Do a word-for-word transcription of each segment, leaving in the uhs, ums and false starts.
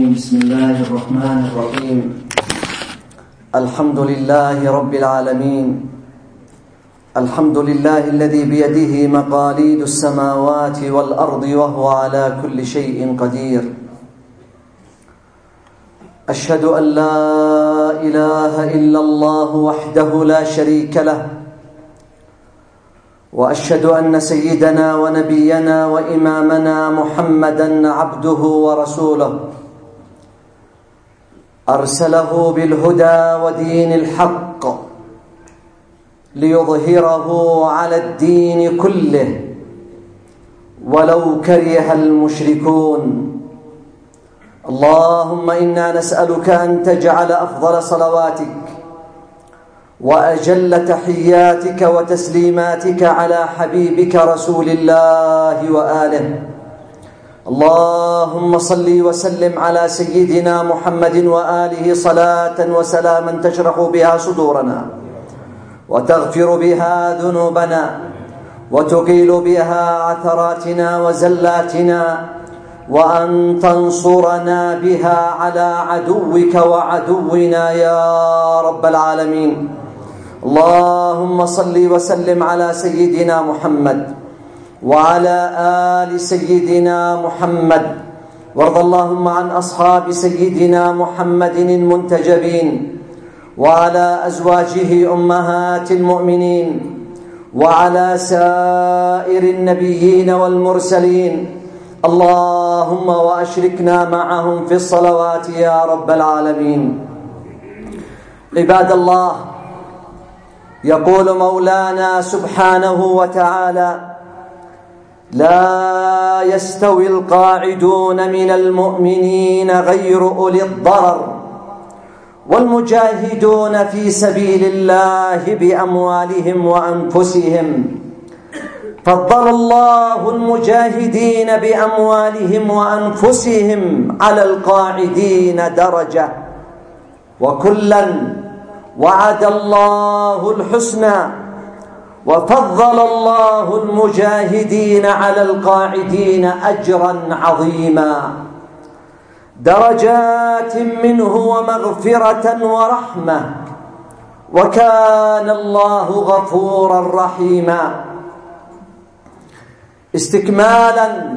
الرجيم. بسم الله الرحمن الرحيم. الحمد لله رب العالمين. الحمد لله الذي بيده مقاليد السماوات والأرض وهو على كل شيء قدير. أشهد أن لا إله إلا الله وحده لا شريك له، وأشهد أن سيدنا ونبينا وإمامنا محمدًا عبده ورسوله، أرسله بالهدى ودين الحق ليظهره على الدين كله ولو كره المشركون. اللهم إنا نسألك أن تجعل أفضل صلواتك وأجل تحياتك وتسليماتك على حبيبك رسول الله وآله. اللهم صل وسلم على سيدنا محمد وآله صلاة وسلاما تشرح بها صدورنا وتغفر بها ذنوبنا وتقيل بها عثراتنا وزلاتنا، وأن تنصرنا بها على عدوك وعدونا يا رب العالمين. اللهم صل وسلم على سيدنا محمد وعلى آل سيدنا محمد، وارض اللهم عن أصحاب سيدنا محمد المنتجبين، وعلى أزواجه أمهات المؤمنين، وعلى سائر النبيين والمرسلين. اللهم وأشركنا معهم في الصلوات يا رب العالمين. عباد الله، يقول مولانا سبحانه وتعالى: لا يستوي القاعدون من المؤمنين غير أولي الضرر والمجاهدون في سبيل الله بأموالهم وأنفسهم. فضل الله المجاهدين بأموالهم وأنفسهم على القاعدين درجة، وكلا وعد الله الحسنى، وفضل الله المجاهدين على القاعدين أجرا عظيما، درجات منه ومغفرة ورحمة، وكان الله غفورا رحيما. استكمالا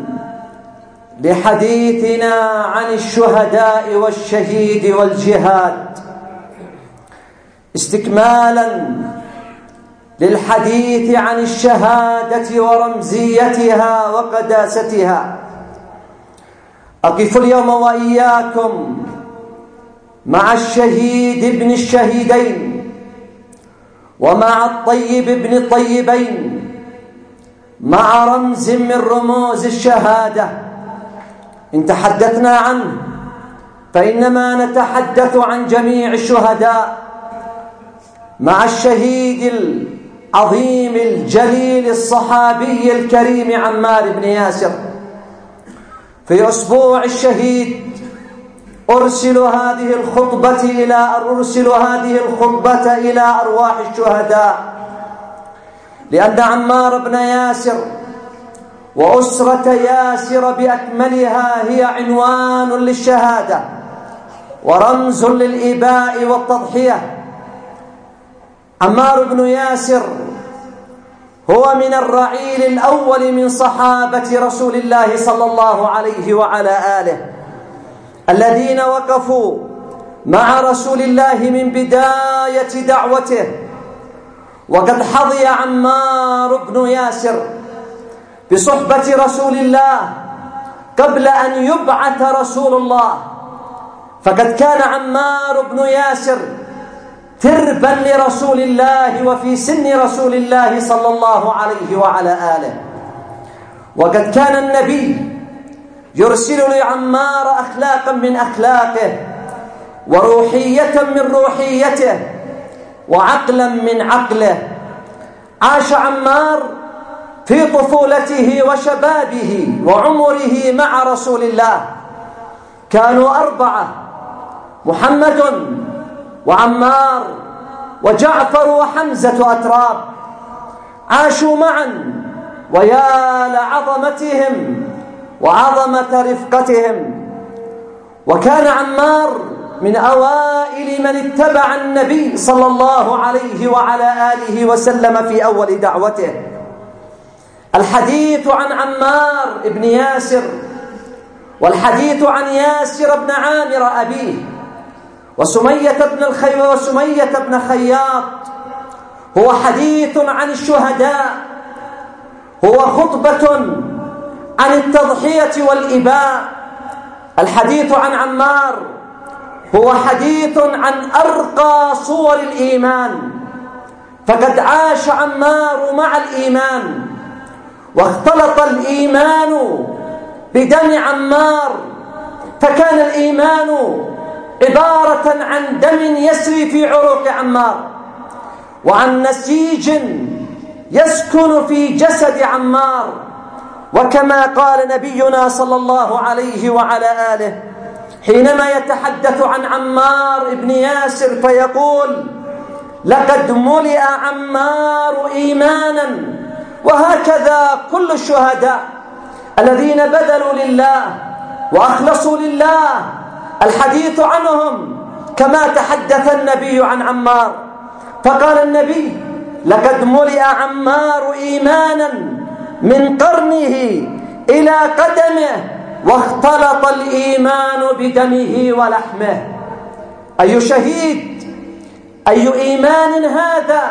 لحديثنا عن الشهداء والشهيد والجهاد، استكمالا للحديث عن الشهادة ورمزيتها وقداستها، أقف اليوم وإياكم مع الشهيد ابن الشهيدين، ومع الطيب ابن الطيبين، مع رمز من رموز الشهادة. إن تحدثنا عنه فإنما نتحدث عن جميع الشهداء، مع الشهيد العظيم الجليل الصحابي الكريم عمار بن ياسر. في أسبوع الشهيد أرسل هذه الخطبة إلى أرسل هذه الخطبة إلى أرواح الشهداء، لأن عمار بن ياسر وأسرة ياسر بأكملها هي عنوان للشهادة ورمز للإباء والتضحية. عمار بن ياسر هو من الرعيل الأول من صحابة رسول الله صلى الله عليه وعلى آله، الذين وقفوا مع رسول الله من بداية دعوته. وقد حظي عمار بن ياسر بصحبة رسول الله قبل أن يبعث رسول الله، فقد كان عمار بن ياسر تربا لرسول الله وفي سن رسول الله صلى الله عليه وعلى آله. وقد كان النبي يرسل لعمار أخلاقا من أخلاقه، وروحية من روحيته، وعقلا من عقله. عاش عمار في طفولته وشبابه وعمره مع رسول الله. كانوا أربعة: محمد وعمار وجعفر وحمزة أتراب. عاشوا معا، ويا لعظمتهم وعظمة رفقتهم. وكان عمار من أوائل من اتبع النبي صلى الله عليه وعلى آله وسلم في أول دعوته. الحديث عن عمار بن ياسر، والحديث عن ياسر بن عامر أبيه، وسمية بن الخي وسمية بن خياط، هو حديث عن الشهداء، هو خطبة عن التضحية والإباء. الحديث عن عمار هو حديث عن أرقى صور الإيمان، فقد عاش عمار مع الإيمان، واختلط الإيمان بدم عمار، فكان الإيمان عبارة عن دم يسري في عروق عمار، وعن نسيج يسكن في جسد عمار. وكما قال نبينا صلى الله عليه وعلى آله حينما يتحدث عن عمار بن ياسر فيقول: لقد ملئ عمار إيمانا. وهكذا كل الشهداء الذين بذلوا لله وأخلصوا لله الحديث عنهم كما تحدث النبي عن عمار، فقال النبي: لقد ملئ عمار إيمانا من قرنه إلى قدمه، واختلط الإيمان بدمه ولحمه. أي شهيد، أي إيمان هذا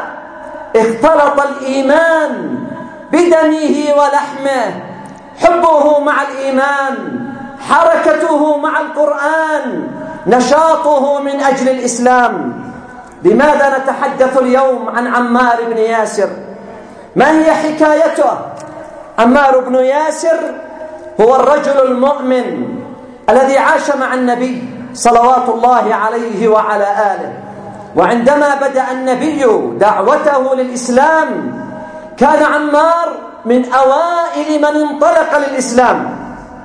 اختلط الإيمان بدمه ولحمه، حبه مع الإيمان، حركته مع القرآن، نشاطه من أجل الإسلام. لماذا نتحدث اليوم عن عمار بن ياسر؟ ما هي حكايته؟ عمار بن ياسر هو الرجل المؤمن الذي عاش مع النبي صلوات الله عليه وعلى آله، وعندما بدأ النبي دعوته للإسلام كان عمار من أوائل من انطلق للإسلام.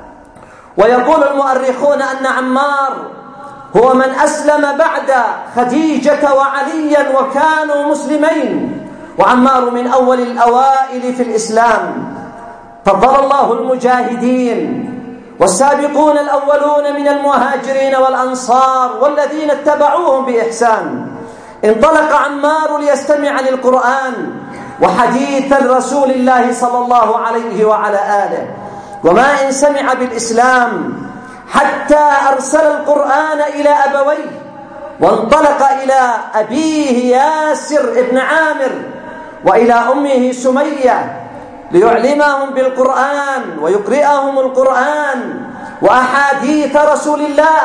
ويقول المؤرخون أن عمار هو من أسلم بعد خديجة وعليا وكانوا مسلمين، وعمار من أول الأوائل في الإسلام. فضل الله المجاهدين والسابقون الأولون من المهاجرين والأنصار والذين اتبعوهم بإحسان. انطلق عمار ليستمع للقرآن وحديث رسول الله صلى الله عليه وعلى آله، وما إن سمع بالإسلام حتى أرسل القرآن إلى أبويه، وانطلق إلى أبيه ياسر ابن عامر وإلى أمه سمية ليعلمهم بالقرآن ويقرئهم القرآن وأحاديث رسول الله،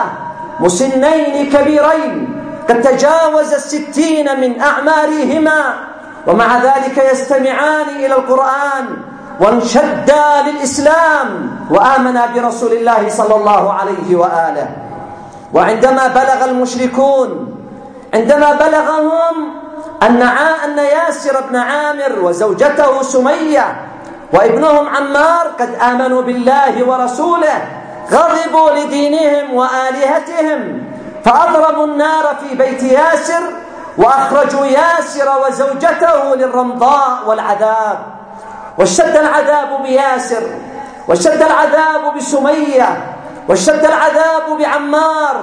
مسنين كبيرين قد تجاوز الستين من أعمارهما، ومع ذلك يستمعان إلى القرآن، وانشدا للإسلام وآمنا برسول الله صلى الله عليه وآله. وعندما بلغ المشركون، عندما بلغهم أن أن ياسر بن عامر وزوجته سمية وابنهم عمار قد آمنوا بالله ورسوله، غضبوا لدينهم وآلهتهم، فأضرموا النار في بيت ياسر وأخرجوا ياسر وزوجته للرمضاء والعذاب. واشتد العذاب بياسر، واشتد العذاب بسمية، واشتد العذاب بعمار،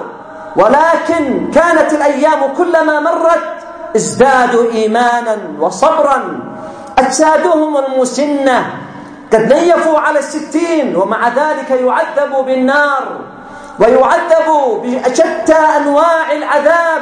ولكن كانت الأيام كلما مرت ازدادوا إيمانا وصبرا. أجسادهم المسنة قد نيفوا على الستين، ومع ذلك يعذبوا بالنار ويعذبوا بشتى أنواع العذاب.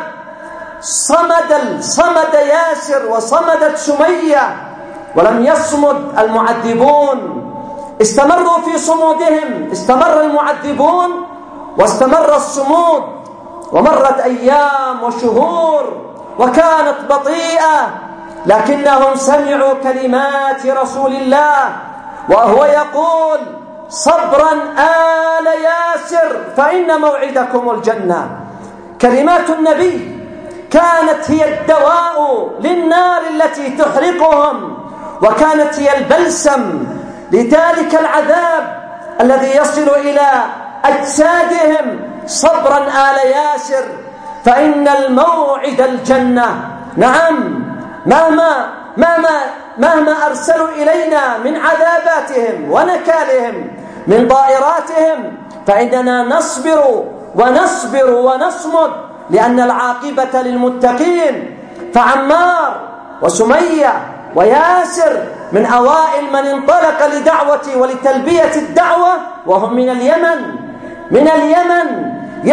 صمد صمد ياسر وصمدت سمية، ولم يصمد المعذبون، استمروا في صمودهم، استمر المعذبون واستمر الصمود. ومرت أيام وشهور وكانت بطيئة، لكنهم سمعوا كلمات رسول الله وهو يقول: صبرا آل ياسر فإن موعدكم الجنة. كلمات النبي كانت هي الدواء للنار التي تحرقهم، وكانت هي البلسم لذلك العذاب الذي يصل إلى أجسادهم. صبرا آل ياسر فإن الموعد الجنة. نعم، مهما مهما مهما أرسلوا إلينا من عذاباتهم ونكالهم من ضائراتهم، فإننا نصبر ونصبر ونصمد لأن العاقبة للمتقين. فعمار وسمية وياسر من أوائل من انطلق لدعوة ولتلبية الدعوة، وهم من اليمن من اليمن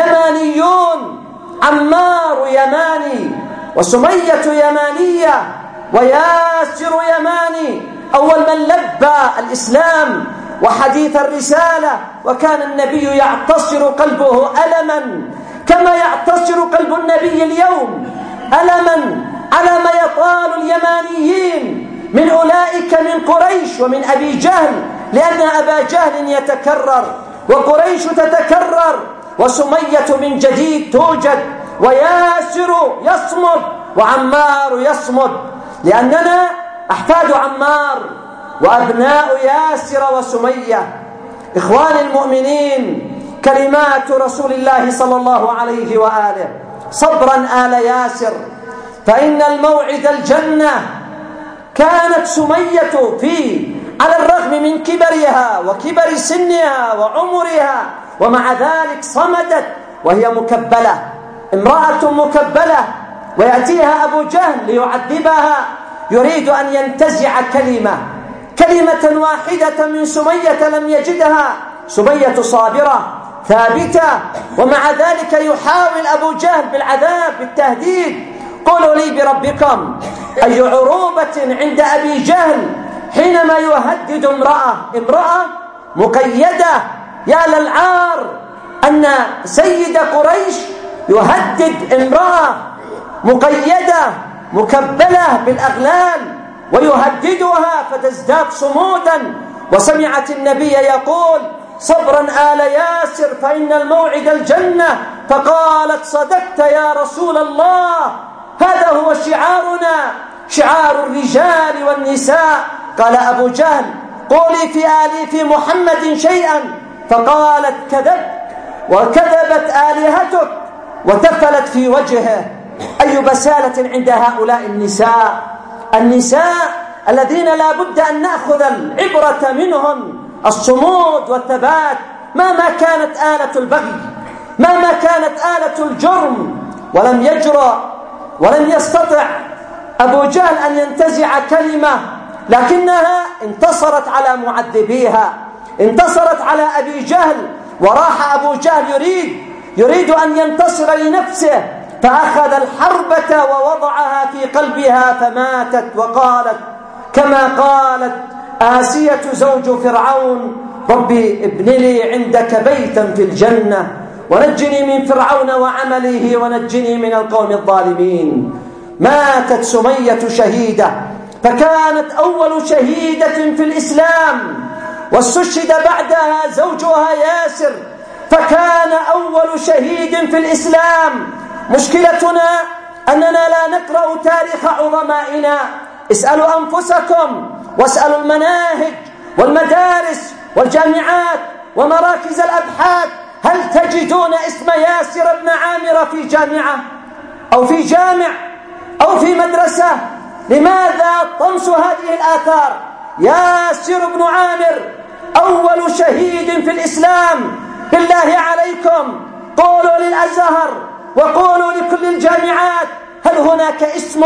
يمانيون. عمار يماني وسمية يمانية وياسر يماني، أول من لبى الإسلام وحديث الرسالة، وكان النبي يعتصر قلبه ألما كما يعتصر قلب النبي اليوم ألما على ما يطال اليمانيين من أولئك من قريش ومن أبي جهل، لأن أبا جهل يتكرر وقريش تتكرر، وسمية من جديد توجد، وياسر يصمد وعمار يصمد، لأننا أحفاد عمار وأبناء ياسر وسمية. إخواني المؤمنين، كلمات رسول الله صلى الله عليه وآله: صبرا آل ياسر فإن الموعد الجنة. كانت سمية في على الرغم من كبرها وكبر سنها وعمرها، ومع ذلك صمدت وهي مكبلة، امرأة مكبلة، ويأتيها أبو جهل ليعذبها، يريد أن ينتزع كلمة كلمة واحدة من سمية لم يجدها. سمية صابرة ثابتة، ومع ذلك يحاول أبو جهل بالعذاب بالتهديد. قولوا لي بربكم أي عروبة عند أبي جهل حينما يهدد امرأة امرأة مقيدة. يا للعار أن سيد قريش يهدد امرأة مقيدة مكبلة بالأغلال ويهددها فتزداد صمودا. وسمعت النبي يقول: صبرا آل ياسر فإن الموعد الجنة، فقالت: صدقت يا رسول الله، هذا هو شعارنا، شعار الرجال والنساء. قال أبو جهل: قولي في آلي في محمد شيئا، فقالت: كذبت وكذبت آلهتك، وتفلت في وجهه. أي بسالة عند هؤلاء النساء النساء الذين لا بد أن نأخذ العبرة منهم، الصمود والثبات مهما كانت آلة البغي، مهما كانت آلة الجرم. ولم يجرأ ولم يستطع أبو جهل أن ينتزع كلمة، لكنها انتصرت على معذبيها، انتصرت على أبي جهل. وراح أبو جهل يريد يريد أن ينتصر لنفسه، فأخذ الحربة ووضعها في قلبها فماتت. وقالت كما قالت آسية زوج فرعون: ربي ابن لي عندك بيتا في الجنة ونجني من فرعون وعمله ونجني من القوم الظالمين. ماتت سمية شهيدة، فكانت أول شهيدة في الإسلام، واستشهد بعدها زوجها ياسر، فكان أول شهيد في الإسلام. مشكلتنا أننا لا نقرأ تاريخ عظمائنا. اسألوا أنفسكم واسألوا المناهج والمدارس والجامعات ومراكز الأبحاث، هل تجدون اسم ياسر بن عامر في جامعة أو في جامع أو في مدرسة؟ لماذا طمس هذه الآثار؟ ياسر بن عامر أول شهيد في الإسلام. بالله عليكم قولوا للأزهر وقولوا لكل الجامعات: هل هناك اسم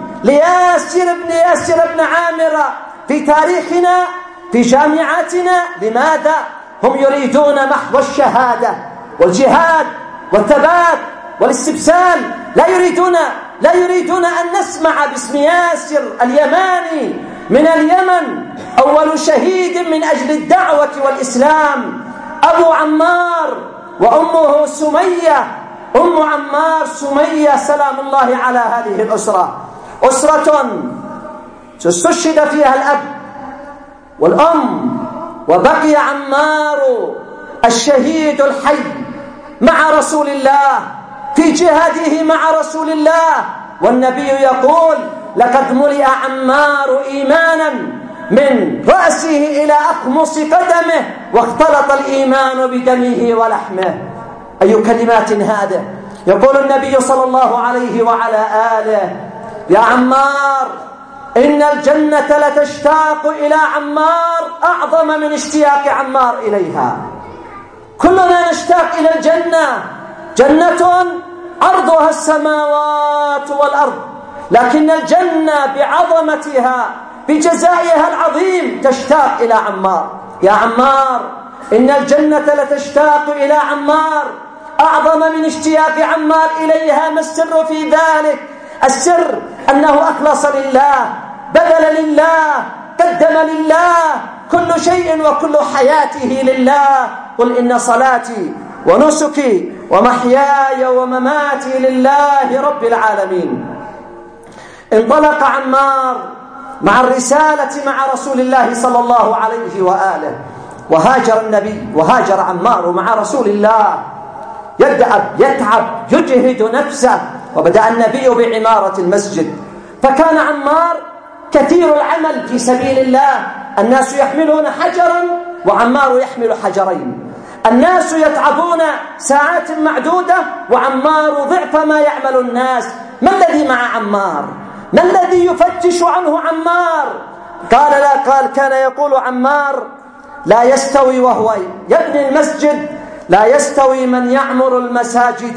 لياسر بن ياسر بن عامر في تاريخنا في جامعاتنا؟ لماذا؟ هم يريدون محو الشهادة والجهاد والثبات والاستبسال، لا يريدون لا يريدون أن نسمع باسم ياسر اليماني من اليمن، أول شهيد من أجل الدعوة والإسلام. أبو عمار وأمه سمية، أم عمار سمية سلام الله على هذه الأسرة، أسرة استشهد فيها الأب والأم، وبقي عمار الشهيد الحي مع رسول الله في جهاده مع رسول الله. والنبي يقول: لقد ملئ عمار إيمانا من رأسه إلى أخمص قدمه، واختلط الإيمان بدمه ولحمه. أي كلمات هذه! يقول النبي صلى الله عليه وعلى آله: يا عمار، إن الجنة لتشتاق إلى عمار أعظم من اشتياق عمار إليها. كلنا نشتاق إلى الجنة، جنة عرضها السماوات والأرض، لكن الجنة بعظمتها بجزائها العظيم تشتاق إلى عمار. يا عمار، إن الجنة لتشتاق إلى عمار، أعظم من اشتياق عمار إليها. ما السر في ذلك؟ السر أنه أخلص لله، بذل لله، قدم لله، كل شيء وكل حياته لله. قل إن صلاتي ونسكي ومحياي ومماتي لله رب العالمين. انطلق عمار مع الرسالة مع رسول الله صلى الله عليه وآله، وهاجر النبي وهاجر عمار مع رسول الله، يدعب يتعب يجهد نفسه. وبدأ النبي بعمارة المسجد، فكان عمار كثير العمل في سبيل الله. الناس يحملون حجرا وعمار يحمل حجرين، الناس يتعبون ساعات معدودة وعمار ضعف ما يعمل الناس. ما الذي مع عمار؟ ما الذي يفتش عنه عمار؟ قال لا قال كان يقول عمار: لا يستوي وهو يبني المسجد، لا يستوي من يعمر المساجد،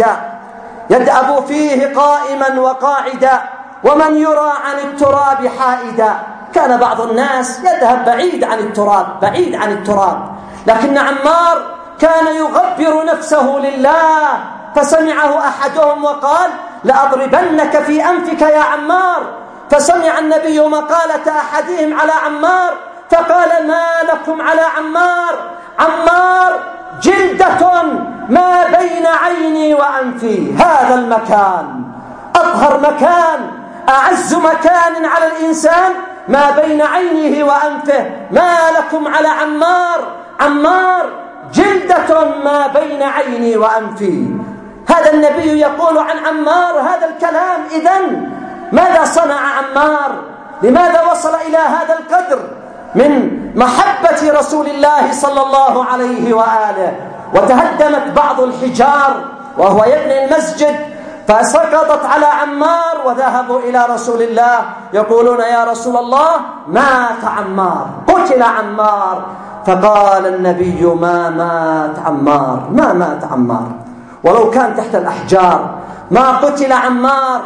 يدأب فيه قائما وقاعدا، ومن يرى عن التراب حائدا. كان بعض الناس يذهب بعيد عن التراب، بعيد عن التراب، لكن عمار كان يغبر نفسه لله. فسمعه أحدهم وقال: لأضربنك في أنفك يا عمار. فسمع النبي مقالة أحدهم على عمار فقال: ما لكم على عمار؟ عمار جلدة ما بين عيني وأنفي. هذا المكان أطهر مكان، أعز مكان على الإنسان ما بين عينه وأنفه. ما لكم على عمار؟ عمار جلدة ما بين عيني وأنفي. هذا النبي يقول عن عمار هذا الكلام. إذن ماذا صنع عمار؟ لماذا وصل إلى هذا القدر من محبة رسول الله صلى الله عليه وآله؟ وتهدمت بعض الحجار وهو يبني المسجد فسقطت على عمار، وذهبوا إلى رسول الله يقولون: يا رسول الله، مات عمار، قتل عمار. فقال النبي: ما مات عمار، ما مات عمار، ولو كان تحت الأحجار ما قتل عمار.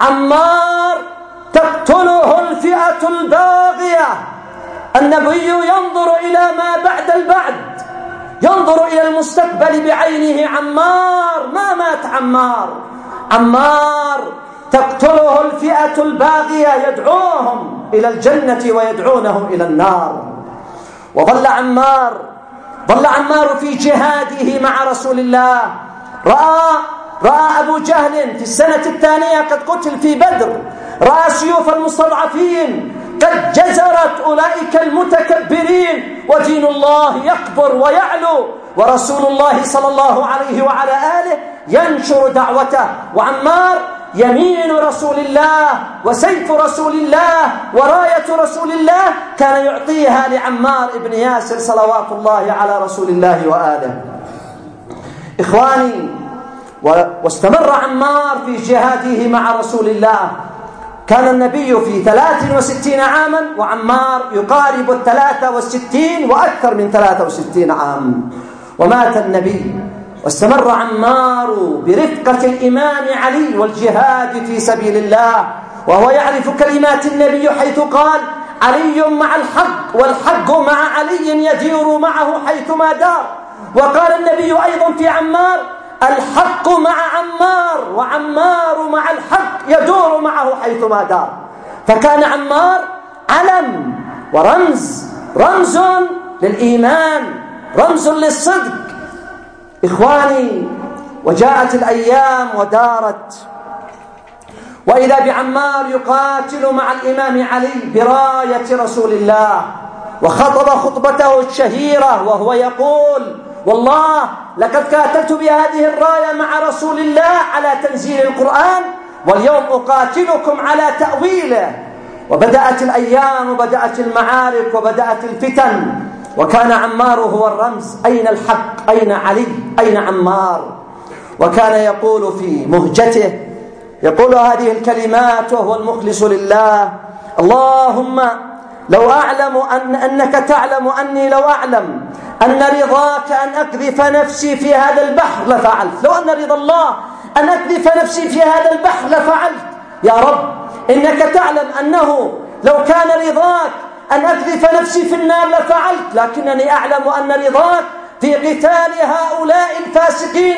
عمار تقتله الفئة الباغية. النبي ينظر إلى ما بعد البعد، ينظر إلى المستقبل بعينه. عمار ما مات عمار، عمار تقتله الفئة الباغية، يدعوهم إلى الجنة ويدعونه إلى النار. وظل عمار ظل عمار في جهاده مع رسول الله. رأى رأى أبو جهل في السنة الثانية قد قتل في بدر، رأى سيوف المستضعفين قد جزرت أولئك المتكبرين، ودين الله يكبر ويعلو، ورسول الله صلى الله عليه وعلى آله ينشر دعوته. وعمار يمين رسول الله وسيف رسول الله وراية رسول الله كان يعطيها لعمار ابن ياسر صلوات الله على رسول الله وآله. إخواني، واستمر عمار في جهاده مع رسول الله. كان النبي في ثلاث وستين عاما وعمار يقارب الثلاثة والستين وأكثر من ثلاثة وستين عام. ومات النبي واستمر عمار برفقة الإمام علي والجهاد في سبيل الله، وهو يعرف كلمات النبي حيث قال: علي مع الحق والحق مع علي يدير معه حيثما دار. وقال النبي أيضا في عمار: الحق مع عمار وعمار مع الحق يدور معه حيثما دار. فكان عمار علم ورمز، رمز للإيمان، رمز للصدق. إخواني، وجاءت الأيام ودارت، وإذا بعمار يقاتل مع الإمام علي براية رسول الله، وخطب خطبته الشهيرة وهو يقول: والله لقد قاتلت بهذه الراية مع رسول الله على تنزيل القرآن، واليوم أقاتلكم على تأويله. وبدأت الأيام وبدأت المعارك وبدأت الفتن، وكان عمار هو الرمز. أين الحق؟ أين علي؟ أين عمار؟ وكان يقول في مهجته، يقول هذه الكلمات وهو المخلص لله: اللهم لو أعلم أن أنك تعلم أني لو أعلم أن رضاك أن أقذف نفسي في هذا البحر لفعلت، لو أن رضا الله أن أقذف نفسي في هذا البحر لفعلت. يا رب إنك تعلم أنه لو كان رضاك أن أقذف نفسي في النار لفعلت، لكنني أعلم أن رضاك في قتال هؤلاء الفاسقين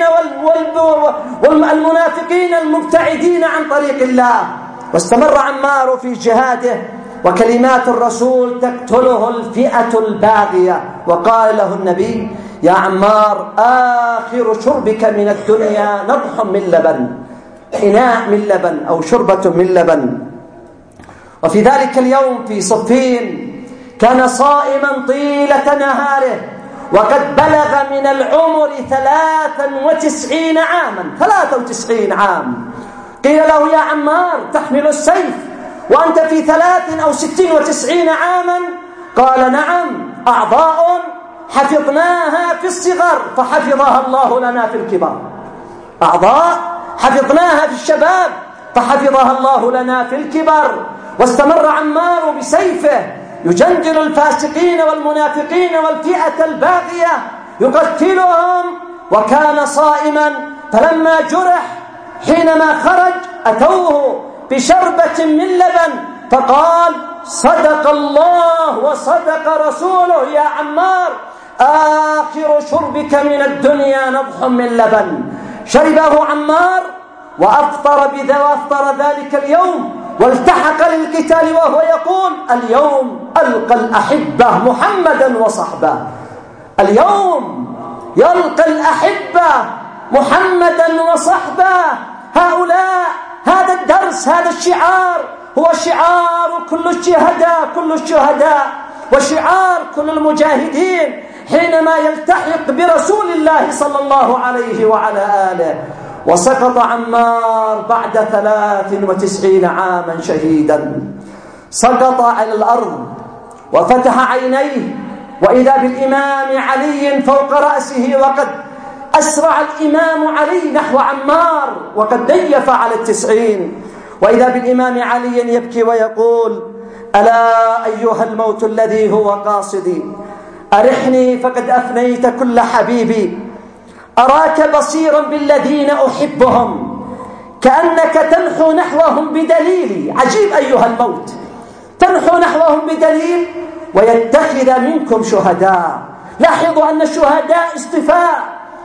والمنافقين المبتعدين عن طريق الله. واستمر عمار في جهاده، وكلمات الرسول تقتله الفئة الباغية. وقال له النبي: يا عمار، آخر شربك من الدنيا نضح من لبن، إناء من لبن أو شربة من لبن. وفي ذلك اليوم في صفين كان صائما طيلة نهاره، وقد بلغ من العمر ثلاثا وتسعين عاما ثلاثة وتسعين عام. قيل له: يا عمار، تحمل السيف وأنت في ثلاث أو ستين وتسعين عاما؟ قال: نعم، أعضاء حفظناها في الصغر فحفظها الله لنا في الكبر. أعضاء حفظناها في الشباب فحفظها الله لنا في الكبر. واستمر عمار بسيفه يجندل الفاسقين والمنافقين والفئة الباغية يقتلهم، وكان صائما. فلما جرح حينما خرج أتوه بشربة من لبن فقال: صدق الله وصدق رسوله يا عمار، آخر شربك من الدنيا نضح من لبن. شربه عمار وأفطر بذا وأفطر ذلك اليوم، والتحق للقتال وهو يقول: اليوم ألقى الأحبة محمدا وصحبه. اليوم يلقى الأحبة محمدا وصحبه. هؤلاء، هذا الدرس، هذا الشعار هو شعار كل الشهداء كل الشهداء وشعار كل المجاهدين حينما يلتحق برسول الله صلى الله عليه وعلى آله. وسقط عمار بعد ثلاث وتسعين عاما شهيدا. سقط على الأرض وفتح عينيه، وإذا بالإمام علي فوق رأسه، وقد أسرع الإمام علي نحو عمار وقد ديف على التسعين. وإذا بالإمام علي يبكي ويقول: ألا أيها الموت الذي هو قاصدي، أرحني فقد أفنيت كل حبيبي، أراك بصيرا بالذين أحبهم كأنك تنحو نحوهم بدليلي. عجيب أيها الموت، تنحو نحوهم بدليل ويتخذ منكم شهداء. لاحظوا أن الشهداء اصطفاء،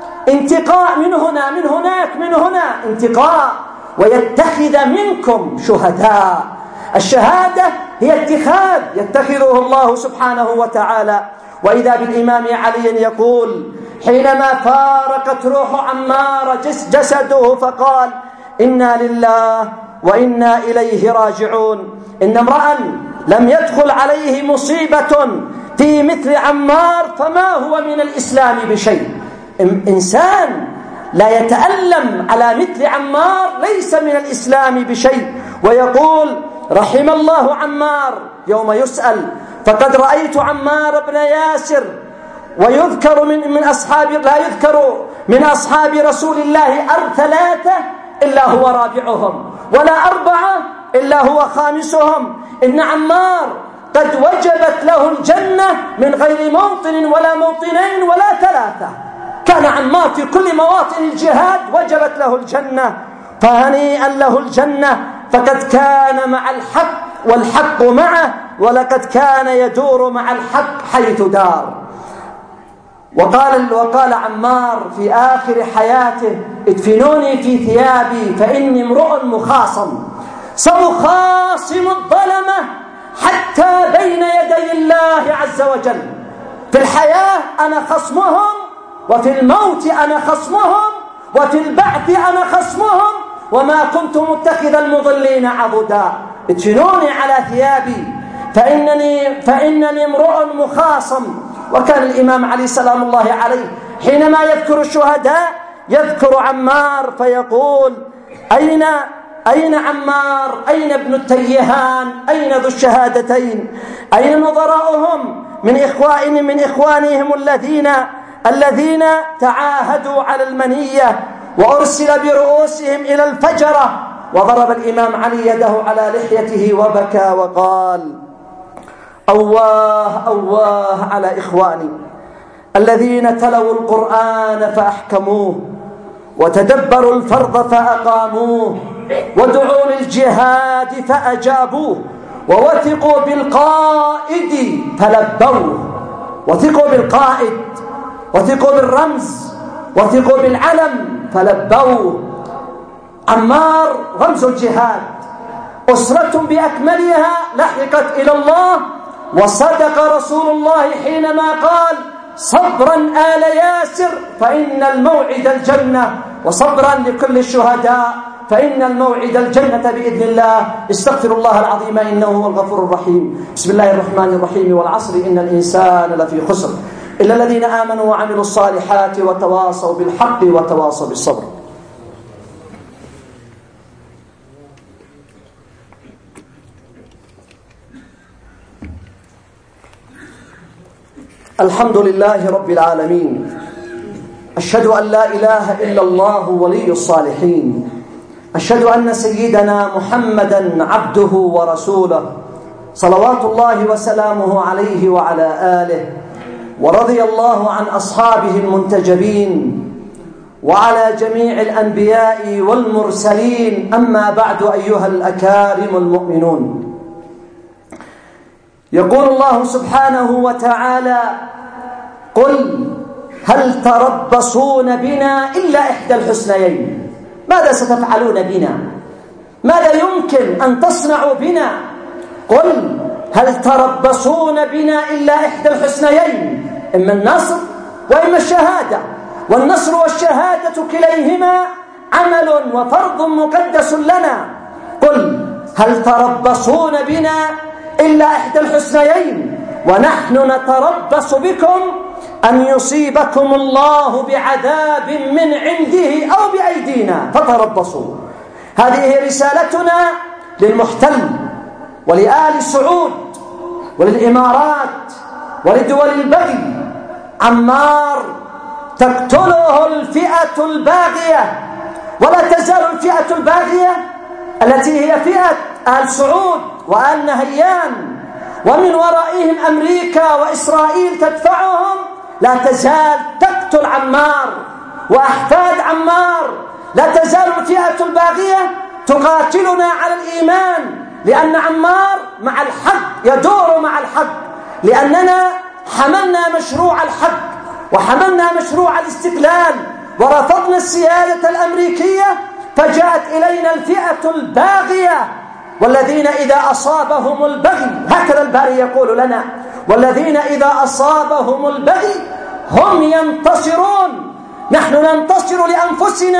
انتقاء من هنا من هناك من هنا، انتقاء. ويتخذ منكم شهداء. الشهادة هي اتخاذ يتخذه الله سبحانه وتعالى. وإذا بالإمام علي يقول حينما فارقت روح عمار جسده فقال: إنا لله وإنا إليه راجعون. إن امرأ لم يدخل عليه مصيبة في مثل عمار فما هو من الإسلام بشيء. إنسان لا يتألم على مثل عمار ليس من الإسلام بشيء. ويقول: رحم الله عمار يوم يسأل فقد رأيت عمار بن ياسر ويذكر من من أصحاب لا يذكر من أصحاب رسول الله ثلاثة إلا هو رابعهم، ولا أربعة إلا هو خامسهم. إن عمار قد وجبت له الجنة من غير موطن ولا موطنين ولا ثلاثة. كان عمار في كل مواطن الجهاد وجبت له الجنة، فهنيئا له الجنة، فقد كان مع الحق والحق معه، ولقد كان يدور مع الحق حيث دار. وقال وقال عمار في آخر حياته: ادفنوني في ثيابي فإني امرؤ مخاصم، سأخاصم الظلمة حتى بين يدي الله عز وجل. في الحياة أنا خصمهم، وفي الموت أنا خصمهم، وفي البعث أنا خصمهم، وما كنت متخذ المضلين عضدا. ادفنوني على ثيابي فإنني, فإنني امرؤ مخاصم. وكان الإمام علي سلام الله عليه حينما يذكر الشهداء يذكر عمار فيقول: أين أين عمار؟ أين ابن التيهان؟ أين ذو الشهادتين؟ أين نظراؤهم من إخوانهم من إخوانهم الذين الذين تعاهدوا على المنية وأرسل برؤوسهم إلى الفجرة؟ وضرب الإمام علي يده على لحيته وبكى وقال: أواه أواه على إخواني الذين تلوا القرآن فأحكموه وتدبروا الفرض فأقاموه ودعوا للجهاد فأجابوه ووثقوا بالقائد فلبوه. وثقوا بالقائد، وثقوا بالرمز، وثقوا بالعلم فلبوه. عمار رمز الجهاد، أسرة بأكملها لحقت إلى الله، وصدق رسول الله حينما قال: صبرا آل ياسر فإن الموعد الجنة، وصبرا لكل الشهداء فإن الموعد الجنة بإذن الله. استغفر الله العظيم إنه هو الغفور الرحيم. بسم الله الرحمن الرحيم. والعصر إن الإنسان لفي خسر إلا الذين آمنوا وعملوا الصالحات وتواصوا بالحق وتواصوا بالصبر. الحمد لله رب العالمين، أشهد أن لا إله إلا الله ولي الصالحين، أشهد أن سيدنا محمدا عبده ورسوله صلوات الله وسلامه عليه وعلى آله، ورضي الله عن أصحابه المنتجبين وعلى جميع الأنبياء والمرسلين. أما بعد، أيها الأكارم المؤمنون، يقول الله سبحانه وتعالى: قل هل تربصون بنا إلا إحدى الحسنيين. ماذا ستفعلون بنا؟ ماذا يمكن أن تصنعوا بنا؟ قل هل تربصون بنا إلا إحدى الحسنيين، إما النصر وإما الشهادة، والنصر والشهادة كليهما عمل وفرض مقدس لنا. قل هل تربصون بنا إلا إحدى الحسنيين، ونحن نتربص بكم أن يصيبكم الله بعذاب من عنده أو بأيدينا فتربصوا. هذه رسالتنا للمحتل ولآل سعود وللإمارات ولدول البغي. عمار تقتله الفئة الباغية، ولا تزال الفئة الباغية التي هي فئة آل سعود وآل نهيان، ومن ورائهم أمريكا وإسرائيل تدفعهم، لا تزال تقتل عمار وأحفاد عمار. لا تزال الفئة الباغية تقاتلنا على الإيمان، لأن عمار مع الحق، يدور مع الحق، لأننا حملنا مشروع الحق وحملنا مشروع الاستقلال ورفضنا السيادة الأمريكية، فجاءت إلينا الفئة الباغية. والذين إذا أصابهم البغي، هكذا الباري يقول لنا: والذين إذا أصابهم البغي هم ينتصرون. نحن ننتصر لأنفسنا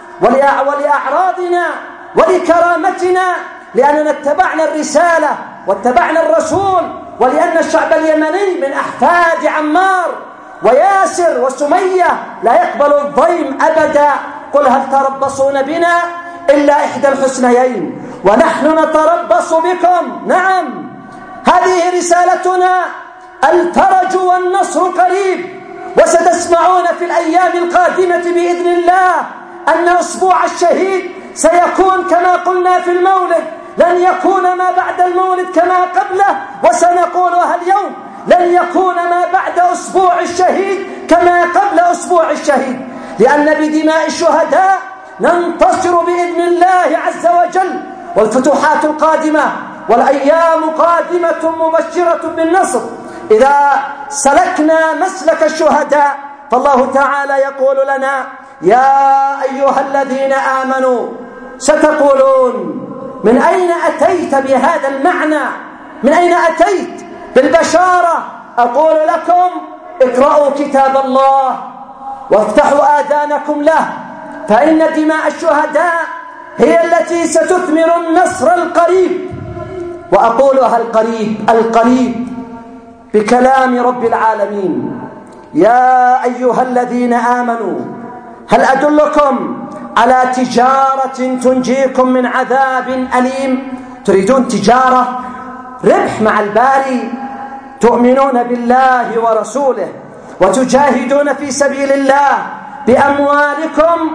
ولأعراضنا ولكرامتنا، لأننا اتبعنا الرسالة واتبعنا الرسول، ولأن الشعب اليمني من أحفاد عمار وياسر وسمية لا يقبل الضيم أبدا. قل هل تربصون بنا إلا إحدى الحسنيين ونحن نتربص بكم. نعم، هذه رسالتنا. الفرج والنصر قريب، وستسمعون في الأيام القادمة بإذن الله أن أسبوع الشهيد سيكون كما قلنا في المولد، لن يكون ما بعد المولد كما قبله، وسنقولها اليوم: لن يكون ما بعد أسبوع الشهيد كما قبل أسبوع الشهيد، لأن بدماء الشهداء ننتصر بإذن الله عز وجل. والفتوحات القادمة والأيام قادمة مبشرة بالنصر إذا سلكنا مسلك الشهداء. فالله تعالى يقول لنا: يا أيها الذين آمنوا. ستقولون: من أين أتيت بهذا المعنى؟ من أين أتيت بالبشارة؟ أقول لكم: اقرأوا كتاب الله وافتحوا آذانكم له، فإن دماء الشهداء هي التي ستثمر النصر القريب. وأقولها القريب القريب بكلام رب العالمين: يا أيها الذين آمنوا هل أدلكم على تجارة تنجيكم من عذاب أليم؟ تريدون تجارة ربح مع الباري، تؤمنون بالله ورسوله وتجاهدون في سبيل الله بأموالكم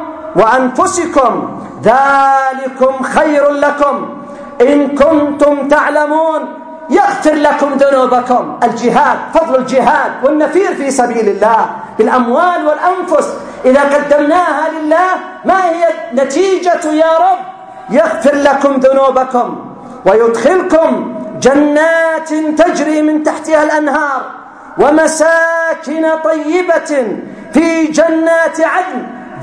وأنفسكم، ذلكم خير لكم إن كنتم تعلمون. يغفر لكم ذنوبكم. الجهاد، فضل الجهاد والنفير في سبيل الله بالأموال والأنفس إذا قدمناها لله، ما هي نتيجة يا رب؟ يغفر لكم ذنوبكم ويدخلكم جنات تجري من تحتها الأنهار ومساكن طيبة في جنات عدن،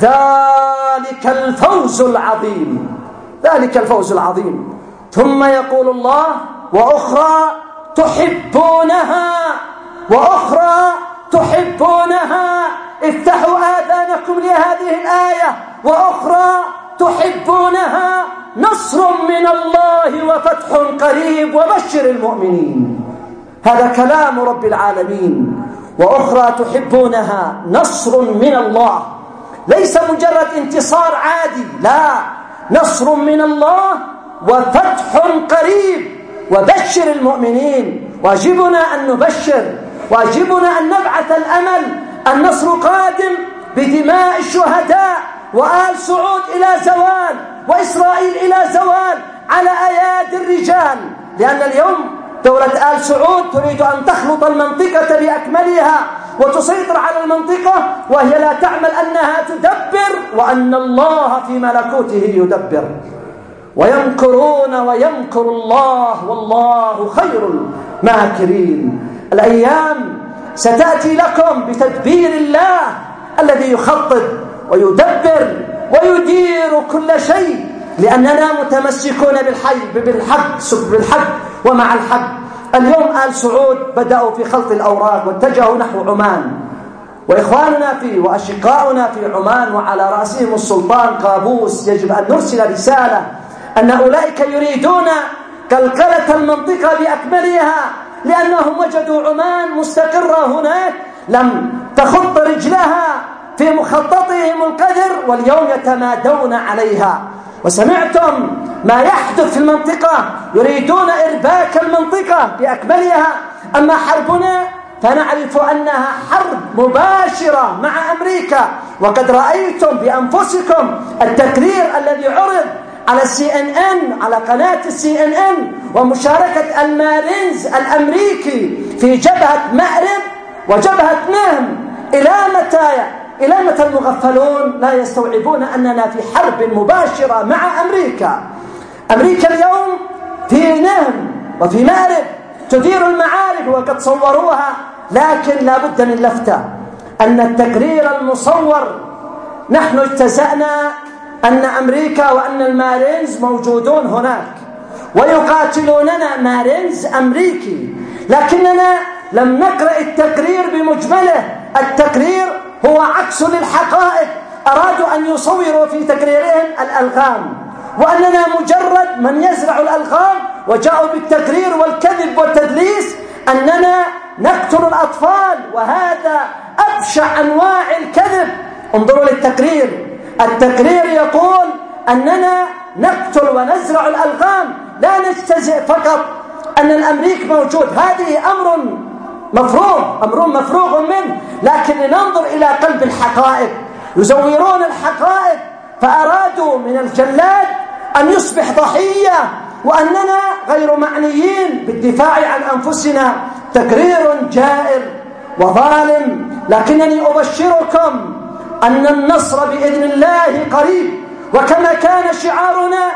ذلك الفوز العظيم، ذلك الفوز العظيم. ثم يقول الله: وأخرى تحبونها، وأخرى تحبونها. افتحوا آذانكم لهذه الآية: وأخرى تحبونها، نصر من الله وفتح قريب وبشر المؤمنين. هذا كلام رب العالمين. وأخرى تحبونها، نصر من الله، ليس مجرد انتصار عادي، لا، نصر من الله وفتح قريب وبشر المؤمنين. واجبنا أن نبشر، واجبنا أن نبعث الأمل. النصر قادم بدماء الشهداء، وآل سعود إلى زوال، وإسرائيل إلى زوال على أيادي الرجال، لأن اليوم دولة آل سعود تريد أن تخلط المنطقة بأكملها وتسيطر على المنطقة، وهي لا تعمل أنها تدبر وأن الله في ملكوته يدبر. ويمكرون ويمكر الله والله خير الماكرين. الأيام ستأتي لكم بتدبير الله الذي يخطط ويدبر ويدير كل شيء، لأننا متمسكون بالحي بالحق بالحق ومع الحق. اليوم آل سعود بدأوا في خلط الأوراق واتجهوا نحو عمان، وإخواننا في وأشقاؤنا في عمان وعلى رأسهم السلطان قابوس يجب أن نرسل رسالة أن أولئك يريدون قلقلة المنطقة بأكملها، لأنهم وجدوا عمان مستقرة هناك لم تخط رجلها في مخططهم القذر، واليوم يتمادون عليها. وسمعتم ما يحدث في المنطقة، يريدون إرباك المنطقة بأكملها. أما حربنا فنعرف أنها حرب مباشرة مع أمريكا، وقد رأيتم بأنفسكم التقرير الذي عرض على السي ان ان، على قناة السي ان ان، ومشاركة المارينز الأمريكي في جبهة مأرب وجبهة نهم. إلى متى إلى متى المغفلون لا يستوعبون أننا في حرب مباشرة مع أمريكا؟ أمريكا اليوم في نهم وفي مأرب تدير المعارك وقد صوروها، لكن لا بد من لفتة أن التقرير المصور نحن اجتزأنا أن أمريكا وأن المارينز موجودون هناك ويقاتلوننا، مارينز أمريكي، لكننا لم نقرأ التقرير بمجمله. التقرير هو عكس للحقائق، أرادوا أن يصوروا في تقريرهم الألغام، وأننا مجرد من يزرع الألغام، وجاءوا بالتقرير والكذب والتدليس أننا نقتل الأطفال، وهذا أبشع أنواع الكذب. انظروا للتقرير، التقرير يقول أننا نقتل ونزرع الألغام، لا نجتزئ فقط أن الأمريك موجود، هذه أمر مفروغ أمر مفروغ منه، لكن لننظر إلى قلب الحقائق. يزورون الحقائق، فأرادوا من الجلاد أن يصبح ضحية، وأننا غير معنيين بالدفاع عن أنفسنا. تقرير جائر وظالم، لكنني أبشركم أن النصر بإذن الله قريب، وكما كان شعارنا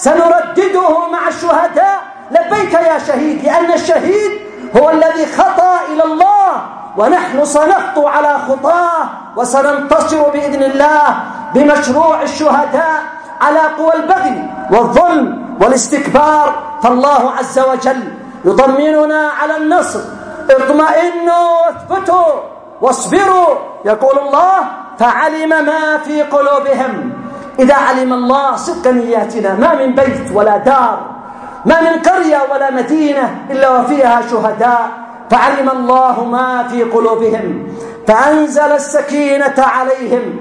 سنردده مع الشهداء: لبيك يا شهيد، لأن الشهيد هو الذي خطى إلى الله، ونحن سنخطو على خطاه وسننتصر بإذن الله بمشروع الشهداء على قوى البغي والظلم والاستكبار. فالله عز وجل يطمئننا على النصر: اطمئنوا واثبتوا واصبروا، يقول الله: فعلم ما في قلوبهم. إذا علم الله صدق نياتنا، ما من بيت ولا دار، ما من قرية ولا مدينة إلا وفيها شهداء، فعلم الله ما في قلوبهم فأنزل السكينة عليهم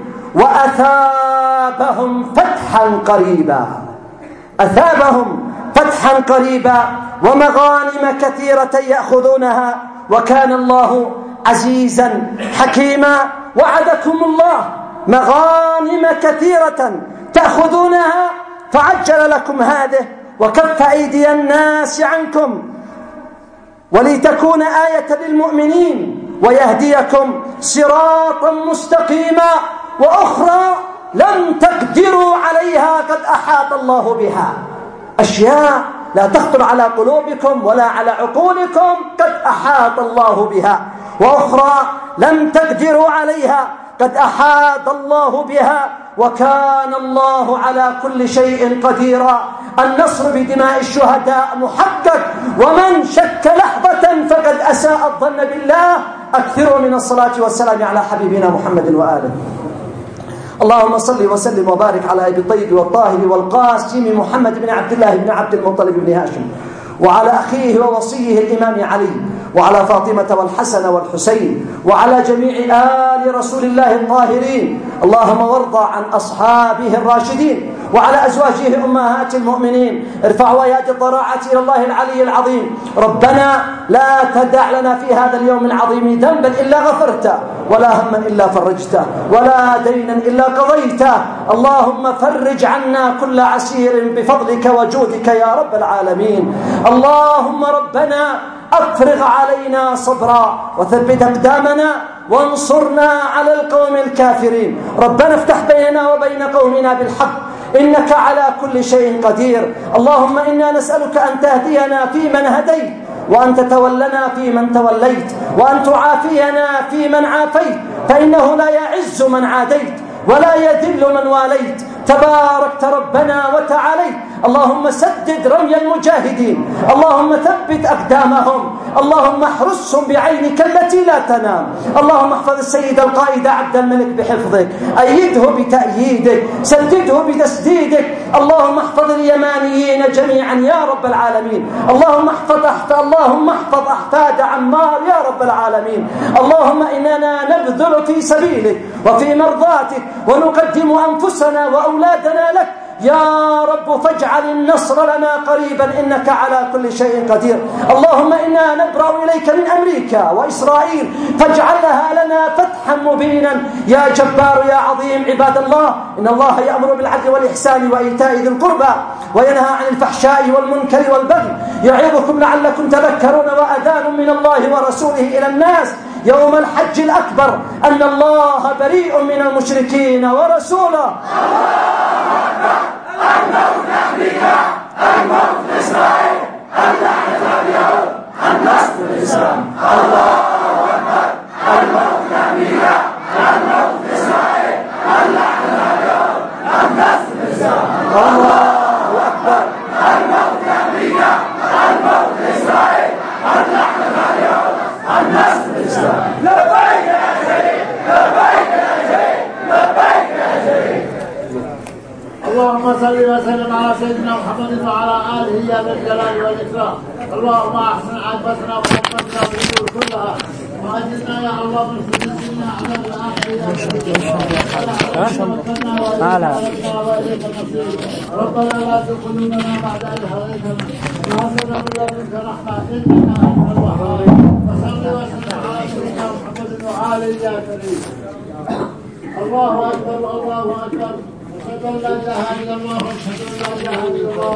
وأثابهم فتحا قريبا، أثابهم فتحا قريبا ومغانم كثيرة يأخذونها، وكان الله عزيزا حكيما. وعدكم الله مغانم كثيرة تأخذونها فعجل لكم هذه وكف أيدي الناس عنكم ولتكون آية للمؤمنين ويهديكم صراطا مستقيما، وأخرى لم تقدروا عليها قد أحاط الله بها. أشياء لا تخطر على قلوبكم ولا على عقولكم قد أحاط الله بها، وأخرى لم تقدروا عليها قد أحاط الله بها، وكان الله على كل شيء قديرا. النصر بدماء الشهداء محقق، ومن شك لحظة فقد أساء الظن بالله. أكثروا من الصلاة والسلام على حبيبنا محمد وآله. اللهم صل وسلم وبارك على أبي الطيب والطاهر والقاسم محمد بن عبد الله بن عبد المطلب بن هاشم، وعلى أخيه ووصيه الإمام علي، وعلى فاطمة والحسن والحسين، وعلى جميع آل رسول الله الطاهرين. اللهم وارض عن أصحابه الراشدين وعلى أزواجه أمهات المؤمنين. ارفعوا يد الضراعة إلى الله العلي العظيم. ربنا لا تدع لنا في هذا اليوم العظيم ذنبا إلا غفرته، ولا هما إلا فرجته، ولا دينا إلا قضيته. اللهم فرج عنا كل عسير بفضلك وجودك يا رب العالمين. اللهم ربنا أفرغ علينا صبرا وثبت أقدامنا وانصرنا على القوم الكافرين. ربنا افتح بيننا وبين قومنا بالحق، إنك على كل شيء قدير. اللهم إنا نسألك أن تهدينا فيمن هديت، وأن تتولنا فيمن توليت، وأن تعافينا فيمن عافيت، فإنه لا يعز من عاديت ولا يذل من واليت. تباركت ربنا وتعاليت. اللهم سدد رمي المجاهدين، اللهم ثبت أقدامهم، اللهم احرسهم بعينك التي لا تنام. اللهم احفظ السيد القائد عبد الملك بحفظك، أيده بتأييدك، سدده بتسديدك. اللهم احفظ اليمانيين جميعا يا رب العالمين. اللهم احفظ احفظ اللهم احفظ أحفاد عمار يا رب العالمين. اللهم إننا نبذل في سبيلك وفي مرضاتك، ونقدم أنفسنا وأولادنا لك يا رب، فاجعل النصر لنا قريبا إنك على كل شيء قدير. اللهم إنا نبرأ إليك من أمريكا وإسرائيل، فاجعلها لنا فتحا مبينا يا جبار يا عظيم. عباد الله، إن الله يأمر بالعدل والإحسان وإيتاء ذي القربى، وينهى عن الفحشاء والمنكر والبغي، يعظكم لعلكم تذكرون. وأذان من الله ورسوله إلى الناس يوم الحج الأكبر أن الله بريء من المشركين ورسوله. الموت أمريكا، الموت إسرائيل، اللعنة اليهود، النصر الإسلام. الله أكبر. الموت أمريكا، الموت إسرائيل، اللعنة اليهود، النصر الإسلام. الله أكبر. الموت أمريكا، الموت إسرائيل، اللعنة اليهود، النصر الإسلام. لبيك يا شريف، لبيك يا شريف، لبيك يا شريف. اللهم صل وسلم على سيدنا محمد وعلى آله يا ذا الجلال والإكرام. اللهم أحسن عاقبتنا وحفظنا في الأمور كلها، وأجرنا يا الله من فتنة عذاب الآخرة. ربنا لا تزغ قلوبنا بعد إذ هديتنا وهب لنا من لدنك رحمة إنك أنت الوهاب. وصل وسلم على سيدنا محمد وعلى آله يا كريم. الله أكبر، الله أكبر. أشهد أن لا إله إلا الله، أشهد أن لا إله إلا الله.